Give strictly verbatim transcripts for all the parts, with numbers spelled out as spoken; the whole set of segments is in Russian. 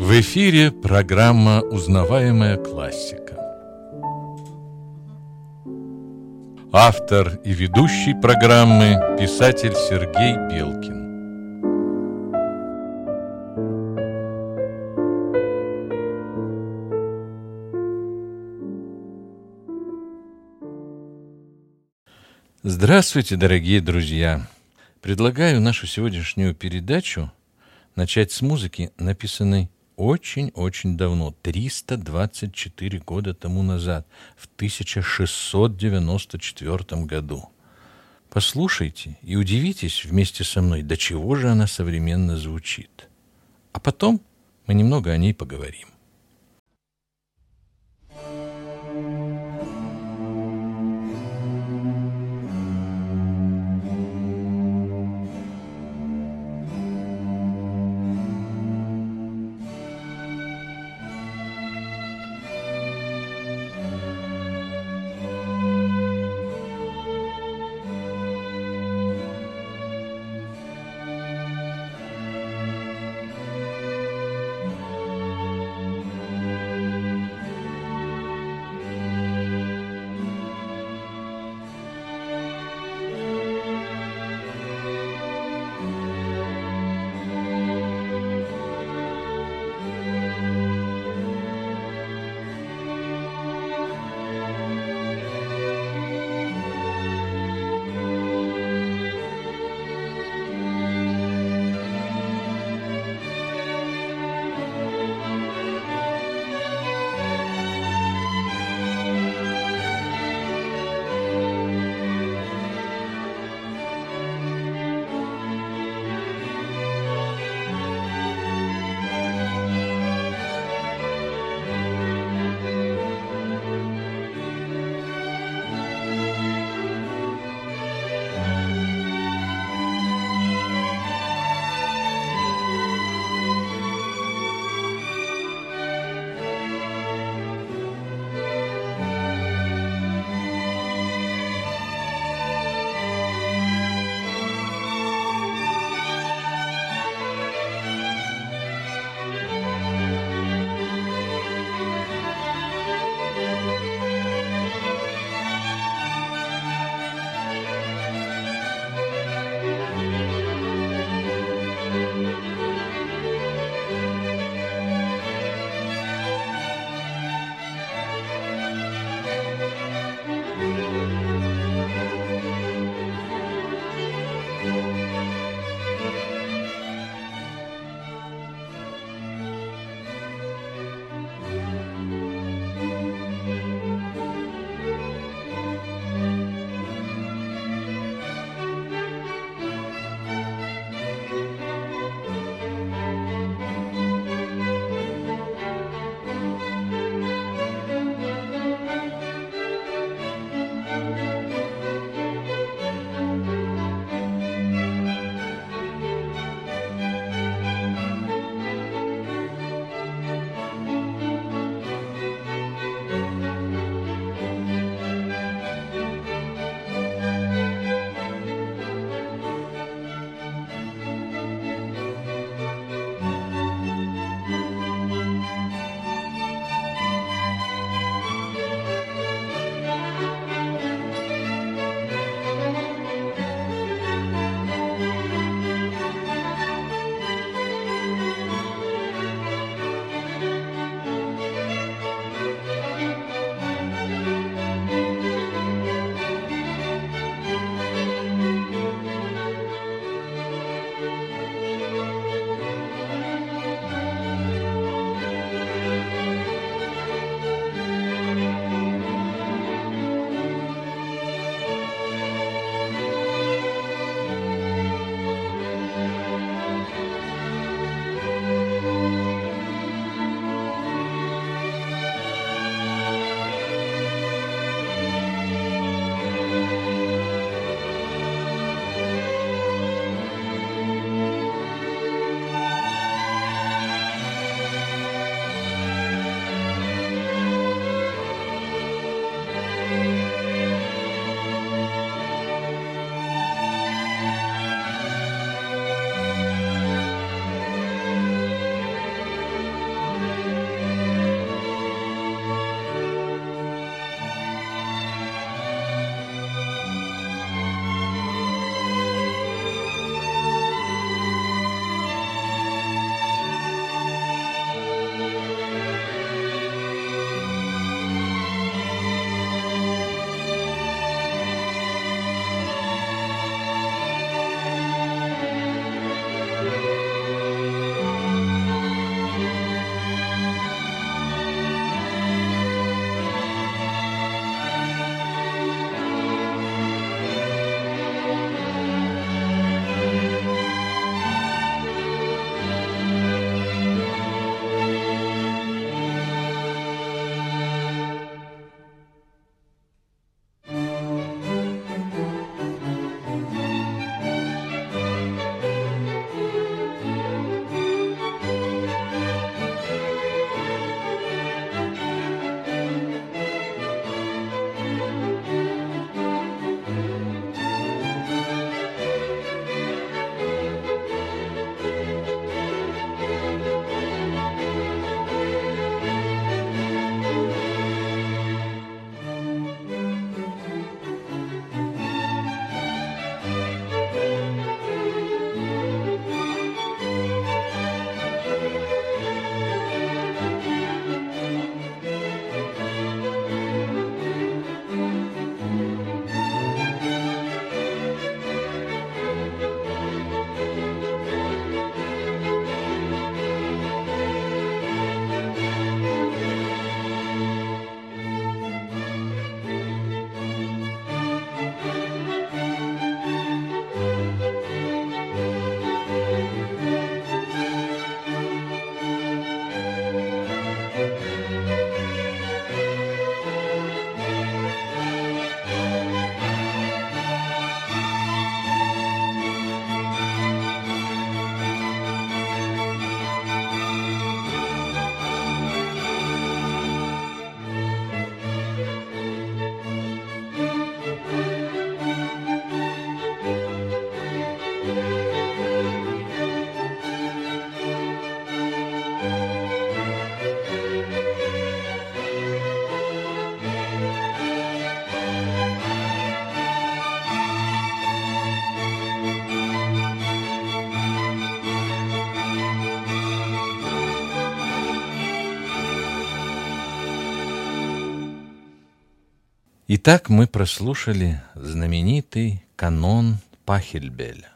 В эфире программа «Узнаваемая классика». Автор и ведущий программы – писатель Сергей Белкин. Здравствуйте, дорогие друзья! Предлагаю нашу сегодняшнюю передачу начать с музыки, написанной очень-очень давно, триста двадцать четыре года тому назад, в тысяча шестьсот девяносто четвёртом году. Послушайте и удивитесь вместе со мной, до чего же она современно звучит. А потом мы немного о ней поговорим. Итак, мы прослушали знаменитый канон Пахельбеля.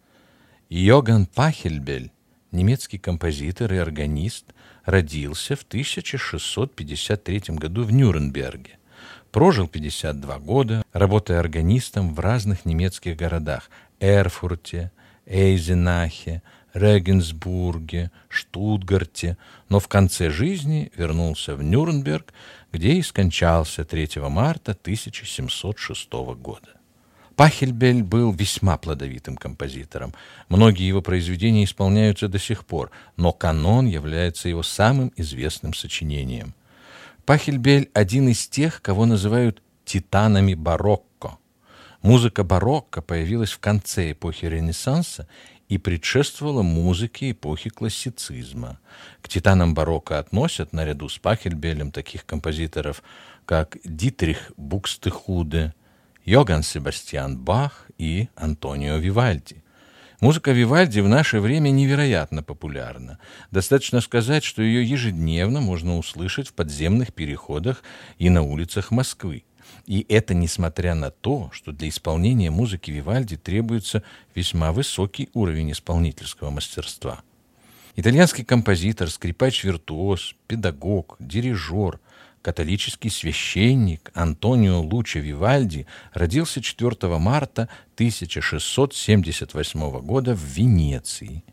Йоган Пахельбель, немецкий композитор и органист, родился в тысяча шестьсот пятьдесят третьем году в Нюрнберге. Прожил пятьдесят два года, работая органистом в разных немецких городах – Эрфурте, Эйзенахе, Регенсбурге, Штутгарте, но в конце жизни вернулся в Нюрнберг, где и скончался третьего марта тысяча семьсот шестого года. Пахельбель был весьма плодовитым композитором. Многие его произведения исполняются до сих пор, но канон является его самым известным сочинением. Пахельбель – один из тех, кого называют «титанами барокко». Музыка барокко появилась в конце эпохи Ренессанса и предшествовала музыке эпохи классицизма. К титанам барокко относят, наряду с Пахельбелем, таких композиторов, как Дитрих Букстехуде, Йоганн Себастьян Бах и Антонио Вивальди. Музыка Вивальди в наше время невероятно популярна. Достаточно сказать, что ее ежедневно можно услышать в подземных переходах и на улицах Москвы. И это несмотря на то, что для исполнения музыки Вивальди требуется весьма высокий уровень исполнительского мастерства. Итальянский композитор, скрипач-виртуоз, педагог, дирижер, католический священник Антонио Луччо Вивальди родился четвёртого марта тысяча шестьсот семьдесят восьмого года в Венеции.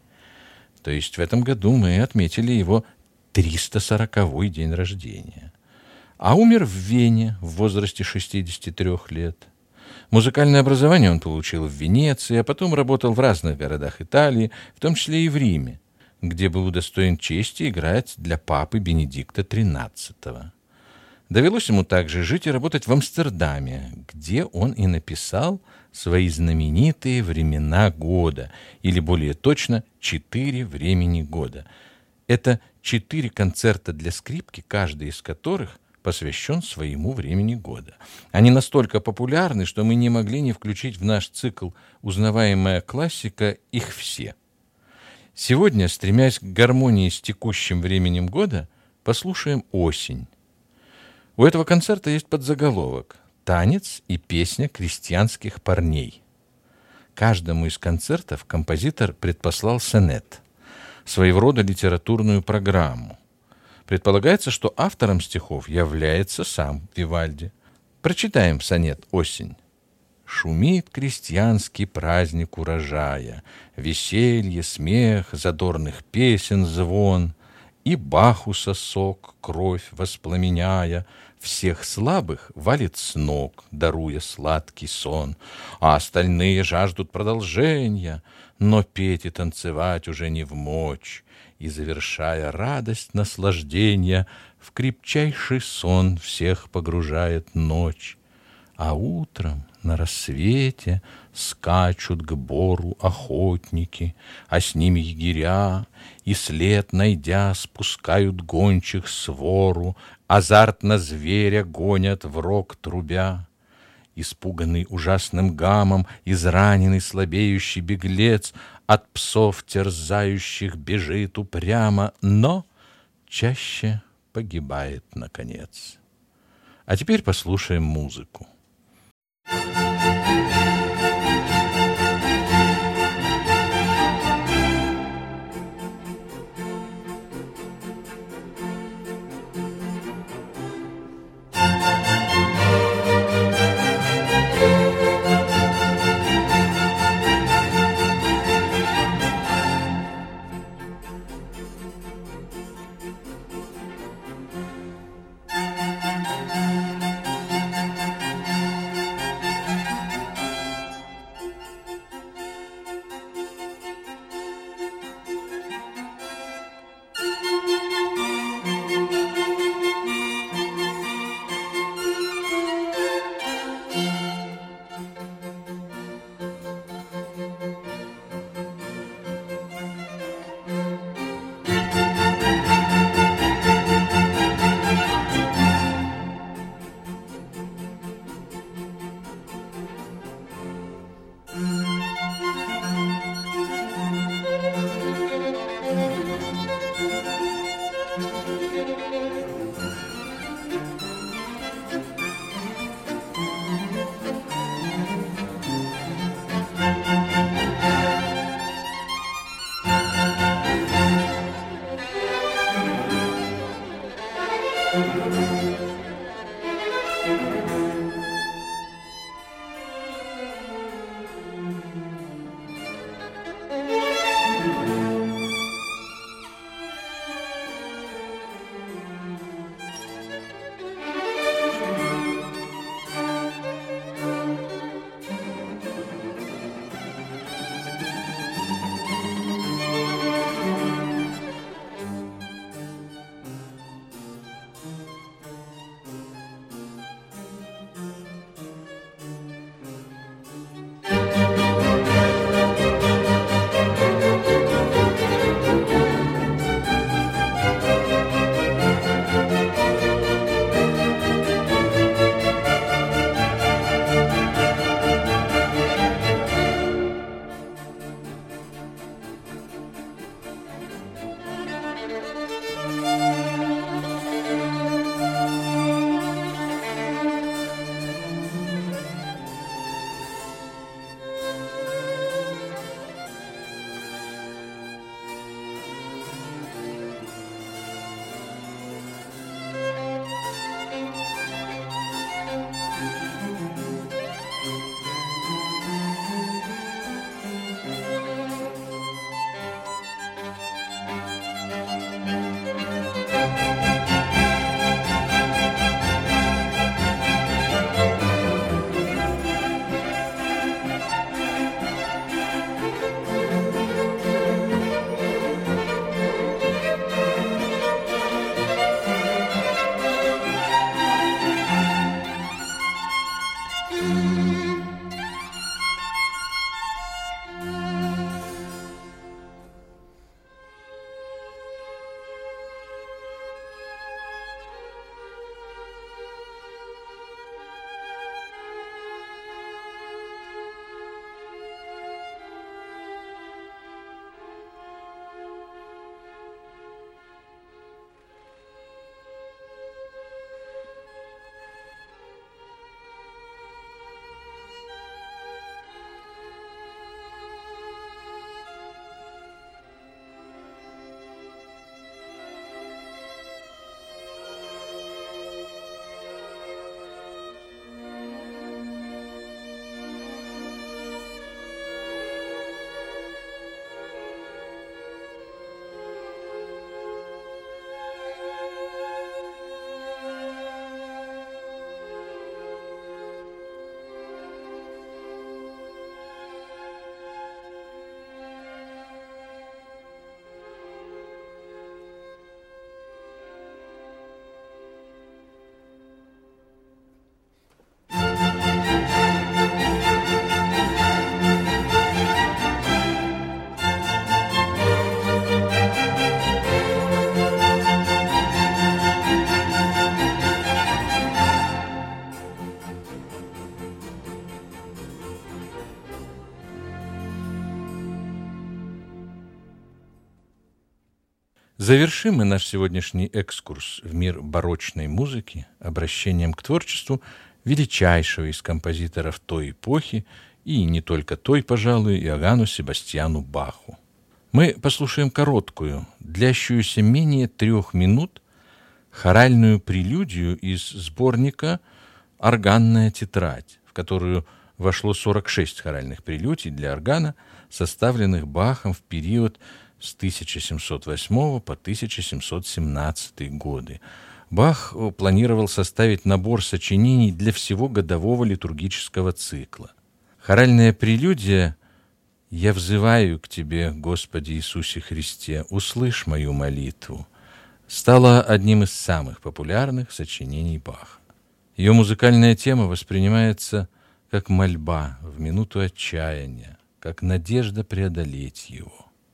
То есть в этом году мы отметили его триста сороковой день рождения. А умер в Вене в возрасте шестидесяти трёх лет. Музыкальное образование он получил в Венеции, а потом работал в разных городах Италии, в том числе и в Риме, где был удостоен чести играть для папы Бенедикта тринадцатого. Довелось ему также жить и работать в Амстердаме, где он и написал свои знаменитые «Времена года», или более точно «Четыре времени года». Это четыре концерта для скрипки, каждый из которых посвящен своему времени года. Они настолько популярны, что мы не могли не включить в наш цикл «Узнаваемая классика» их все. Сегодня, стремясь к гармонии с текущим временем года, послушаем «Осень». У этого концерта есть подзаголовок «Танец и песня крестьянских парней». Каждому из концертов композитор предпослал сонет, своего рода литературную программу. Предполагается, что автором стихов является сам Вивальди. Прочитаем сонет «Осень». Шумит крестьянский праздник урожая, веселье, смех, задорных песен звон, и Бахуса сок, кровь воспламеняя, всех слабых валит с ног, даруя сладкий сон, а остальные жаждут продолжения, но петь и танцевать уже не вмочь, и, завершая радость наслаждения, в крепчайший сон всех погружает ночь. А утром на рассвете скачут к бору охотники, а с ними егеря, и след найдя спускают гончих свору, азартно зверя гонят в рог трубя. Испуганный ужасным гамом, израненный слабеющий беглец от псов терзающих бежит упрямо, но чаще погибает наконец. А теперь послушаем музыку. Завершим мы наш сегодняшний экскурс в мир барочной музыки обращением к творчеству величайшего из композиторов той эпохи, и не только той, пожалуй, Иоганну Себастьяну Баху. Мы послушаем короткую, длящуюся менее трех минут, хоральную прелюдию из сборника «Органная тетрадь», в которую вошло сорок шесть хоральных прелюдий для органа, составленных Бахом в период с тысяча семьсот восьмого по тысяча семьсот семнадцатый годы. Бах планировал составить набор сочинений для всего годового литургического цикла. Хоральная прелюдия «Я взываю к Тебе, Господи Иисусе Христе, услышь мою молитву» стала одним из самых популярных сочинений Баха. Ее музыкальная тема воспринимается как мольба в минуту отчаяния, как надежда преодолеть его.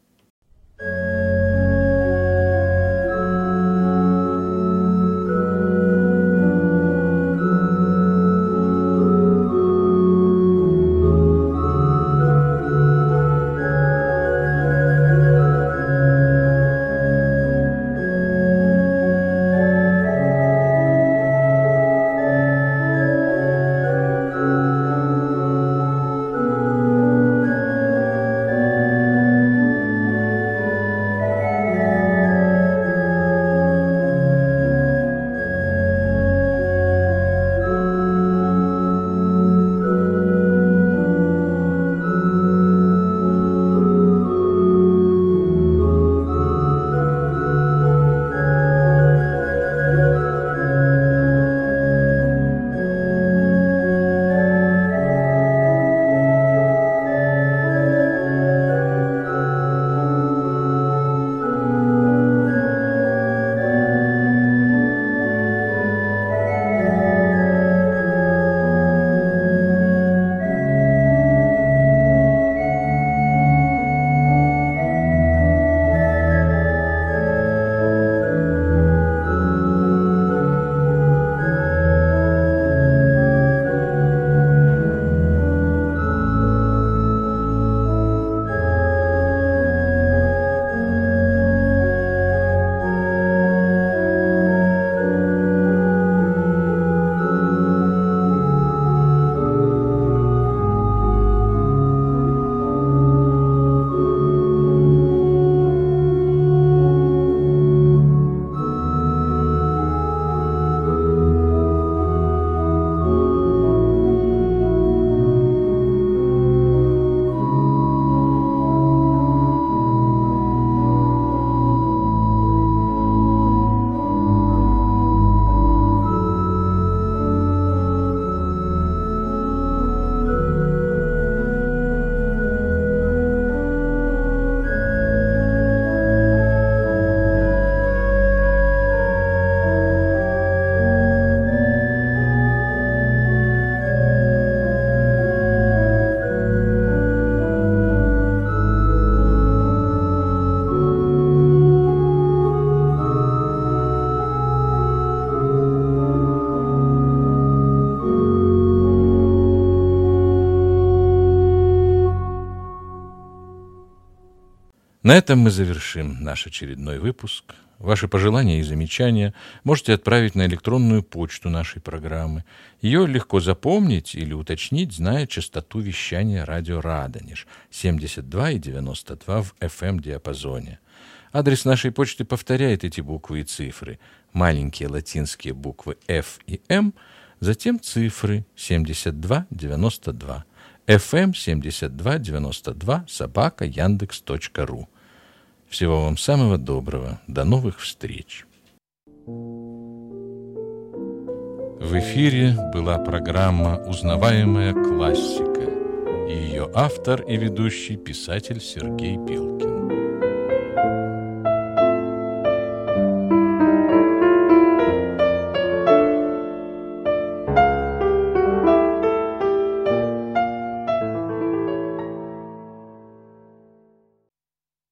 На этом мы завершим наш очередной выпуск. Ваши пожелания и замечания можете отправить на электронную почту нашей программы. Ее легко запомнить или уточнить, зная частоту вещания радио Радонеж семьдесят два и девяносто два в эф эм-диапазоне. Адрес нашей почты повторяет эти буквы и цифры. Маленькие латинские буквы F и M, затем цифры семьдесят два девяносто два. эф эм семьдесят два девяносто два собака яндекс точка ру. Всего вам самого доброго. До новых встреч. В эфире была программа «Узнаваемая классика» и ее автор и ведущий писатель Сергей Белкин.